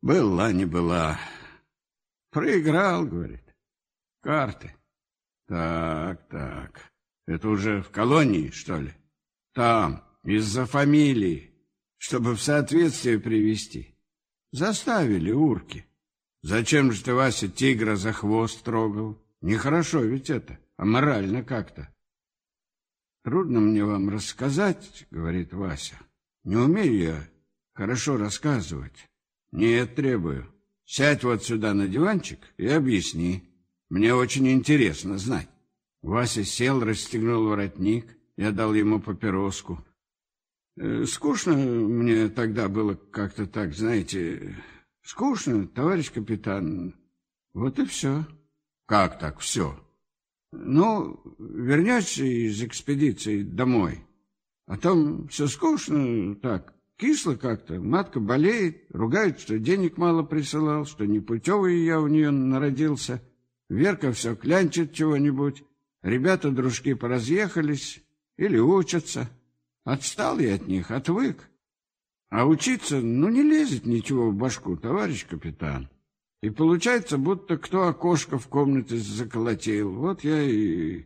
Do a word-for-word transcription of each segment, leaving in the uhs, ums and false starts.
Была не была. Проиграл, говорит. Карты. Так, так. Это уже в колонии, что ли? Там, из-за фамилии, чтобы в соответствие привести. Заставили урки. Зачем же ты, Вася, тигра за хвост трогал? Нехорошо ведь это, аморально как-то. Трудно мне вам рассказать, говорит Вася. Не умею я хорошо рассказывать. Нет, требую. Сядь вот сюда на диванчик и объясни. Мне очень интересно знать. Вася сел, расстегнул воротник. Я дал ему папироску. Э, скучно мне тогда было как-то так, знаете... Скучно, товарищ капитан. Вот и все. Как так все? Ну, вернешься из экспедиции домой. А там все скучно, так, кисло как-то. Матка болеет, ругает, что денег мало присылал, что непутевый я у нее народился. Верка все клянчит чего-нибудь. Ребята-дружки поразъехались или учатся. Отстал я от них, отвык. А учиться, ну, не лезет ничего в башку, товарищ капитан. И получается, будто кто окошко в комнате заколотил. Вот я и...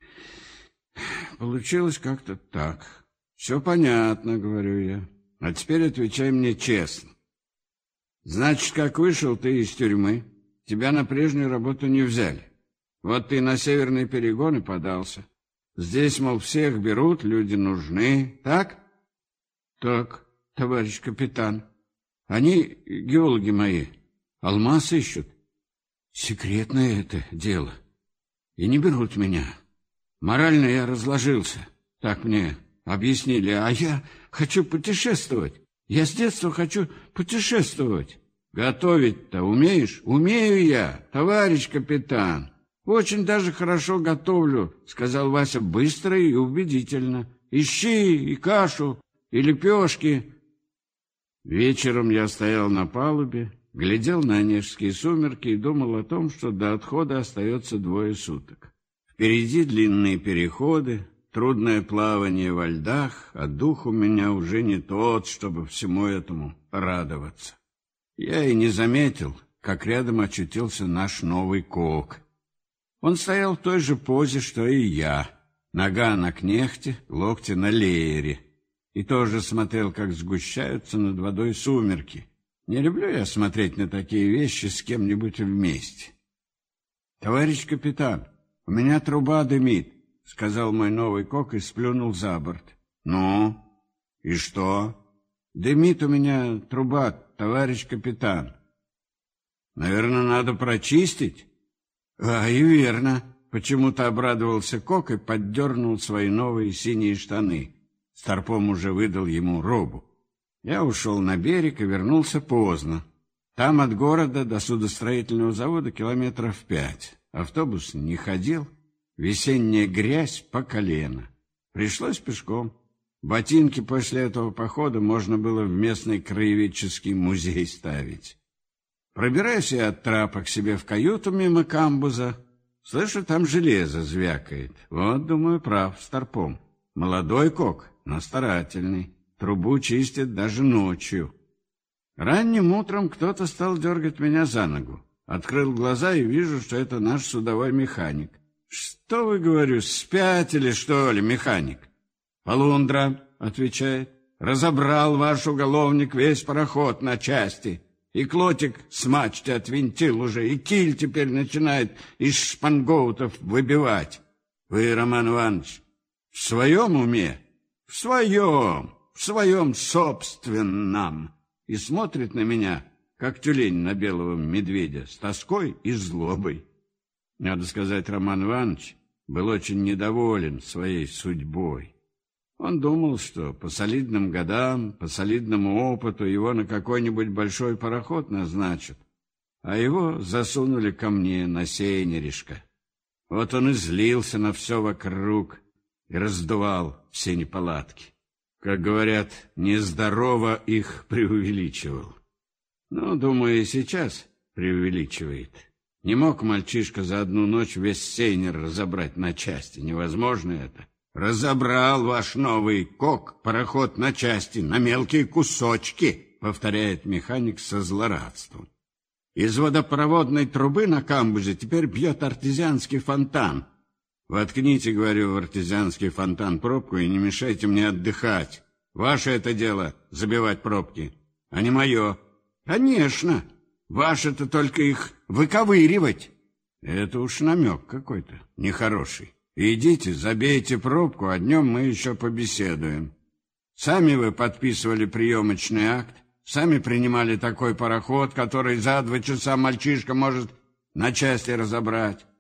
Получилось как-то так. Все понятно, говорю я. А теперь отвечай мне честно. Значит, как вышел ты из тюрьмы, тебя на прежнюю работу не взяли. Вот ты на северные перегоны подался. Здесь, мол, всех берут, люди нужны, так? Так. Товарищ капитан, они, геологи мои, алмаз ищут. Секретное это дело. И не берут меня. Морально я разложился. Так мне объяснили. А я хочу путешествовать. Я с детства хочу путешествовать. Готовить-то умеешь? Умею я, товарищ капитан. Очень даже хорошо готовлю, сказал Вася быстро и убедительно. И щи, и кашу, и лепешки. Вечером я стоял на палубе, глядел на онежские сумерки и думал о том, что до отхода остается двое суток. Впереди длинные переходы, трудное плавание во льдах, а дух у меня уже не тот, чтобы всему этому радоваться. Я и не заметил, как рядом очутился наш новый кок. Он стоял в той же позе, что и я, нога на кнехте, локти на леере. И тоже смотрел, как сгущаются над водой сумерки. Не люблю я смотреть на такие вещи с кем-нибудь вместе. — Товарищ капитан, у меня труба дымит, — сказал мой новый кок и сплюнул за борт. — Ну, и что? — Дымит у меня труба, товарищ капитан. — Наверное, надо прочистить? — А, и верно. Почему-то обрадовался кок и поддернул свои новые синие штаны. Старпом уже выдал ему робу. Я ушел на берег и вернулся поздно. Там от города до судостроительного завода километров пять. Автобус не ходил, весенняя грязь по колено. Пришлось пешком. Ботинки после этого похода можно было в местный краеведческий музей ставить. Пробираюсь я от трапа к себе в каюту мимо камбуза. Слышу, там железо звякает. Вот, думаю, прав Старпом. Молодой кок, но старательный. Трубу чистит даже ночью. Ранним утром кто-то стал дергать меня за ногу. Открыл глаза и вижу, что это наш судовой механик. «Что вы, говорю, спятили, что ли, механик?» «Полундра», — отвечает, — «разобрал ваш уголовник весь пароход на части. И клотик с мачты отвинтил уже, и киль теперь начинает из шпангоутов выбивать. Вы, Роман Иванович, в своем уме?» «В своем, в своем собственном». И смотрит на меня, как тюлень на белого медведя, с тоской и злобой. Надо сказать, Роман Иванович был очень недоволен своей судьбой. Он думал, что по солидным годам, по солидному опыту его на какой-нибудь большой пароход назначат, а его засунули ко мне на сейнеришко. Вот он и злился на все вокруг и раздувал все неполадки. Как говорят, нездорово их преувеличивал. Ну, думаю, и сейчас преувеличивает. Не мог мальчишка за одну ночь весь сейнер разобрать на части. Невозможно это. Разобрал ваш новый кок пароход на части, на мелкие кусочки, повторяет механик со злорадством. Из водопроводной трубы на камбузе теперь бьет артезианский фонтан. Воткните, говорю, в артезианский фонтан пробку и не мешайте мне отдыхать. Ваше это дело — забивать пробки, а не мое. Конечно, ваше-то только их выковыривать. Это уж намек какой-то нехороший. Идите, забейте пробку, а днем мы еще побеседуем. Сами вы подписывали приемочный акт, сами принимали такой пароход, который за два часа мальчишка может на части разобрать.